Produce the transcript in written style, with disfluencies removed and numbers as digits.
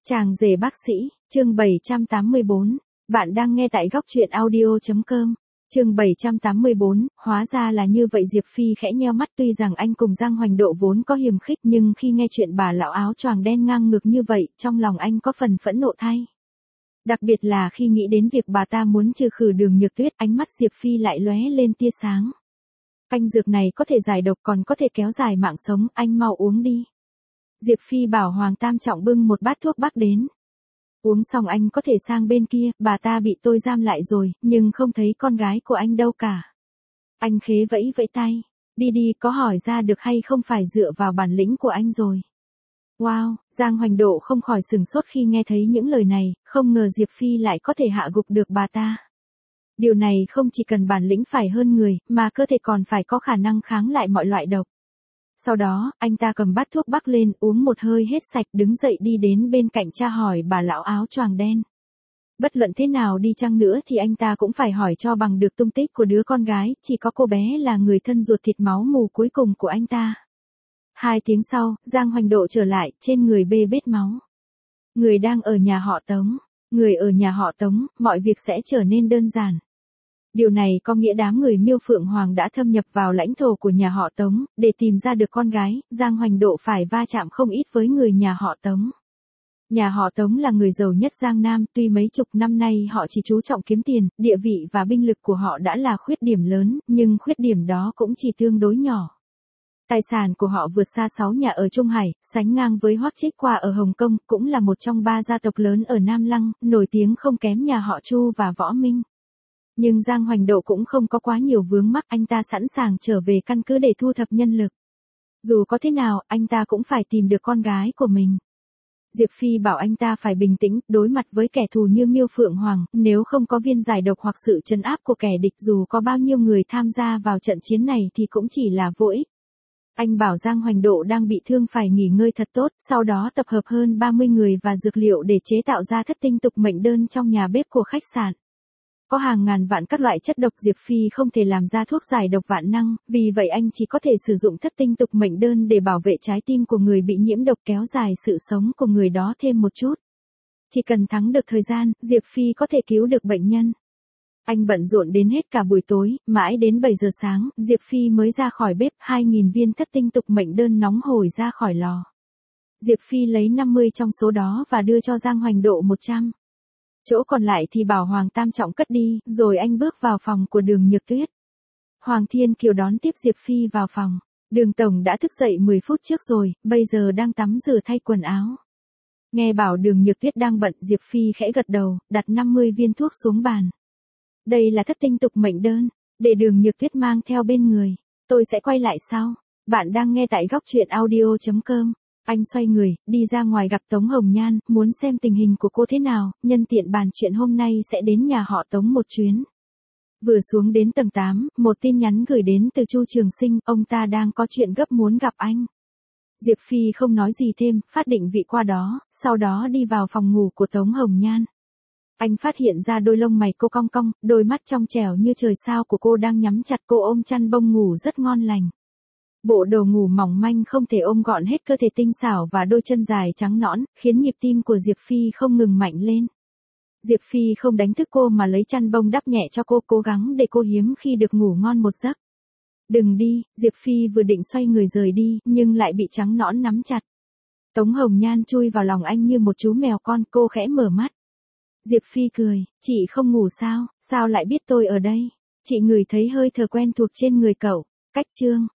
Chàng rể bác sĩ, chương 784. Bạn đang nghe tại góc truyện audio.com. Chương 784, hóa ra là như vậy. Diệp Phi khẽ nheo mắt, tuy rằng anh cùng Giang Hoành Độ vốn có hiềm khích, nhưng khi nghe chuyện bà lão áo choàng đen ngang ngược như vậy, trong lòng anh có phần phẫn nộ thay. Đặc biệt là khi nghĩ đến việc bà ta muốn trừ khử Đường Nhược Tuyết, ánh mắt Diệp Phi lại lóe lên tia sáng. Canh dược này có thể giải độc, còn có thể kéo dài mạng sống, anh mau uống đi. Diệp Phi bảo Hoàng Tam Trọng bưng một bát thuốc bắc đến. Uống xong anh có thể sang bên kia, bà ta bị tôi giam lại rồi, nhưng không thấy con gái của anh đâu cả. Anh khế vẫy vẫy tay. Đi đi, có hỏi ra được hay không phải dựa vào bản lĩnh của anh rồi. Wow, Giang Hoành Độ không khỏi sửng sốt khi nghe thấy những lời này, không ngờ Diệp Phi lại có thể hạ gục được bà ta. Điều này không chỉ cần bản lĩnh phải hơn người, mà cơ thể còn phải có khả năng kháng lại mọi loại độc. Sau đó, anh ta cầm bát thuốc bắc lên, uống một hơi hết sạch, đứng dậy đi đến bên cạnh tra hỏi bà lão áo choàng đen. Bất luận thế nào đi chăng nữa thì anh ta cũng phải hỏi cho bằng được tung tích của đứa con gái, chỉ có cô bé là người thân ruột thịt máu mù cuối cùng của anh ta. 2 tiếng sau, Giang Hoành Độ trở lại, trên người bê bết máu. Người đang ở nhà họ Tống. Người ở nhà họ Tống, mọi việc sẽ trở nên đơn giản. Điều này có nghĩa đám người Miêu Phượng Hoàng đã thâm nhập vào lãnh thổ của nhà họ Tống, để tìm ra được con gái. Giang Hoành Độ phải va chạm không ít với người nhà họ Tống. Nhà họ Tống là người giàu nhất Giang Nam, tuy mấy chục năm nay họ chỉ chú trọng kiếm tiền, địa vị và binh lực của họ đã là khuyết điểm lớn, nhưng khuyết điểm đó cũng chỉ tương đối nhỏ. Tài sản của họ vượt xa 6 nhà ở Trung Hải, sánh ngang với Hoắc Trích Qua ở Hồng Kông, cũng là một trong 3 gia tộc lớn ở Nam Lăng, nổi tiếng không kém nhà họ Chu và Võ Minh. Nhưng Giang Hoành Độ cũng không có quá nhiều vướng mắc, anh ta sẵn sàng trở về căn cứ để thu thập nhân lực. Dù có thế nào, anh ta cũng phải tìm được con gái của mình. Diệp Phi bảo anh ta phải bình tĩnh, đối mặt với kẻ thù như Miêu Phượng Hoàng, nếu không có viên giải độc hoặc sự trấn áp của kẻ địch, dù có bao nhiêu người tham gia vào trận chiến này thì cũng chỉ là vô ích. Anh bảo Giang Hoành Độ đang bị thương phải nghỉ ngơi thật tốt, sau đó tập hợp hơn 30 người và dược liệu để chế tạo ra thất tinh tục mệnh đơn trong nhà bếp của khách sạn. Có hàng ngàn vạn các loại chất độc, Diệp Phi không thể làm ra thuốc giải độc vạn năng, vì vậy anh chỉ có thể sử dụng thất tinh tục mệnh đơn để bảo vệ trái tim của người bị nhiễm độc, kéo dài sự sống của người đó thêm một chút. Chỉ cần thắng được thời gian, Diệp Phi có thể cứu được bệnh nhân. Anh bận rộn đến hết cả buổi tối, mãi đến 7 giờ sáng, Diệp Phi mới ra khỏi bếp, 2.000 viên thất tinh tục mệnh đơn nóng hổi ra khỏi lò. Diệp Phi lấy 50 trong số đó và đưa cho Giang Hoành Độ 100. Chỗ còn lại thì bảo Hoàng Tam Trọng cất đi, rồi anh bước vào phòng của Đường Nhược Tuyết. Hoàng Thiên Kiều đón tiếp Diệp Phi vào phòng. Đường Tổng đã thức dậy 10 phút trước rồi, bây giờ đang tắm rửa thay quần áo. Nghe bảo Đường Nhược Tuyết đang bận, Diệp Phi khẽ gật đầu, đặt 50 viên thuốc xuống bàn. Đây là thất tinh tục mệnh đơn, để Đường Nhược Tuyết mang theo bên người. Tôi sẽ quay lại sau. Bạn đang nghe tại góc truyện audio.com. Anh xoay người, đi ra ngoài gặp Tống Hồng Nhan, muốn xem tình hình của cô thế nào, nhân tiện bàn chuyện hôm nay sẽ đến nhà họ Tống một chuyến. Vừa xuống đến tầng 8, một tin nhắn gửi đến từ Chu Trường Sinh, ông ta đang có chuyện gấp muốn gặp anh. Diệp Phi không nói gì thêm, phát định vị qua đó, sau đó đi vào phòng ngủ của Tống Hồng Nhan. Anh phát hiện ra đôi lông mày cô cong cong, đôi mắt trong trẻo như trời sao của cô đang nhắm chặt, cô ôm chăn bông ngủ rất ngon lành. Bộ đồ ngủ mỏng manh không thể ôm gọn hết cơ thể tinh xảo và đôi chân dài trắng nõn, khiến nhịp tim của Diệp Phi không ngừng mạnh lên. Diệp Phi không đánh thức cô mà lấy chăn bông đắp nhẹ cho cô, cố gắng để cô hiếm khi được ngủ ngon một giấc. Đừng đi, Diệp Phi vừa định xoay người rời đi, nhưng lại bị trắng nõn nắm chặt. Tống Hồng Nhan chui vào lòng anh như một chú mèo con, cô khẽ mở mắt. Diệp Phi cười, chị không ngủ sao lại biết tôi ở đây? Chị ngửi thấy hơi thở quen thuộc trên người cậu. Cách chương